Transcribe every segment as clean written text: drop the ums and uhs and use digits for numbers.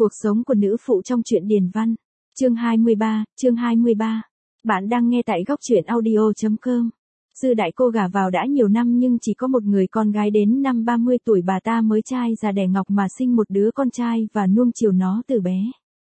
Cuộc sống của nữ phụ trong truyện Điền Văn. Chương 23. Bạn đang nghe tại góc truyện audio.com. Dư đại cô gả vào đã nhiều năm nhưng chỉ có một người con gái, đến năm 30 tuổi bà ta mới trai già đẻ ngọc mà sinh một đứa con trai và nuông chiều nó từ bé.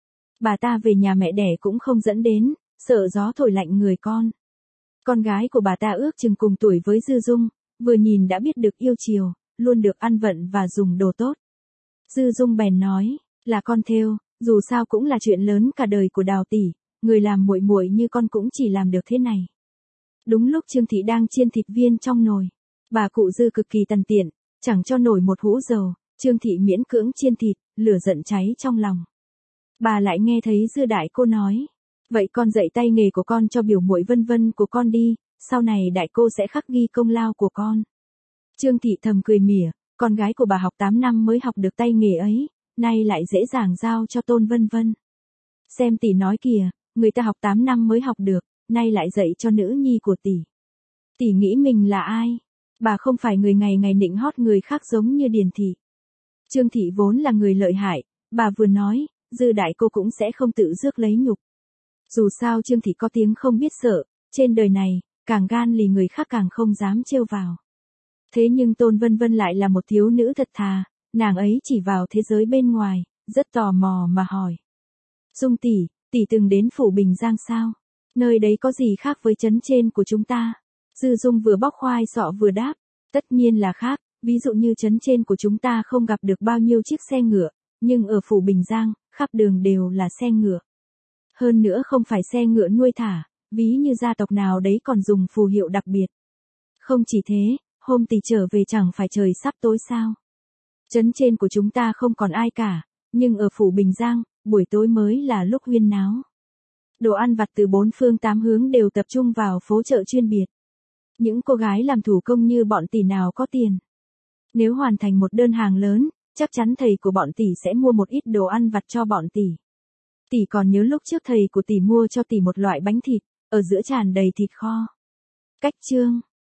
Bà ta về nhà mẹ đẻ cũng không dẫn đến, sợ gió thổi lạnh người con. Con gái của bà ta ước chừng cùng tuổi với Dư Dung, vừa nhìn đã biết được yêu chiều, luôn được ăn vận và dùng đồ tốt. Dư Dung bèn nói, là con thêu, dù sao cũng là chuyện lớn cả đời của Đào tỷ, người làm muội muội như con cũng chỉ làm được thế này. Đúng lúc Trương thị đang chiên thịt viên trong nồi, bà cụ Dư cực kỳ tằn tiện, chẳng cho nổi một hũ dầu, Trương thị miễn cưỡng chiên thịt, lửa giận cháy trong lòng. Bà lại nghe thấy Dư đại cô nói, vậy con dạy tay nghề của con cho biểu muội Vân Vân của con đi, sau này đại cô sẽ khắc ghi công lao của con. Trương thị thầm cười mỉa, con gái của bà học 8 năm mới học được tay nghề ấy, nay lại dễ dàng giao cho Tôn Vân Vân. Xem tỷ nói kìa, người ta học 8 năm mới học được, nay lại dạy cho nữ nhi của tỷ. Tỷ nghĩ mình là ai? Bà không phải người ngày ngày nịnh hót người khác giống như Điền thị. Trương thị vốn là người lợi hại, bà vừa nói, Dư đại cô cũng sẽ không tự rước lấy nhục. Dù sao Trương thị có tiếng không biết sợ, trên đời này, càng gan lì người khác càng không dám trêu vào. Thế nhưng Tôn Vân Vân lại là một thiếu nữ thật thà, nàng ấy chỉ vào thế giới bên ngoài, rất tò mò mà hỏi. Dung tỷ, tỷ từng đến phủ Bình Giang sao? Nơi đấy có gì khác với trấn trên của chúng ta? Dư Dung vừa bóc khoai sọ vừa đáp, tất nhiên là khác, ví dụ như trấn trên của chúng ta không gặp được bao nhiêu chiếc xe ngựa, nhưng ở phủ Bình Giang, khắp đường đều là xe ngựa. Hơn nữa không phải xe ngựa nuôi thả, ví như gia tộc nào đấy còn dùng phù hiệu đặc biệt. Không chỉ thế, hôm tỷ trở về chẳng phải trời sắp tối sao? Trấn trên của chúng ta không còn ai cả, nhưng ở phủ Bình Giang, buổi tối mới là lúc huyên náo. Đồ ăn vặt từ bốn phương tám hướng đều tập trung vào phố chợ chuyên biệt. Những cô gái làm thủ công như bọn tỷ nào có tiền. Nếu hoàn thành một đơn hàng lớn, chắc chắn thầy của bọn tỷ sẽ mua một ít đồ ăn vặt cho bọn tỷ. Tỷ còn nhớ lúc trước thầy của tỷ mua cho tỷ một loại bánh thịt, ở giữa tràn đầy thịt kho. Cách chương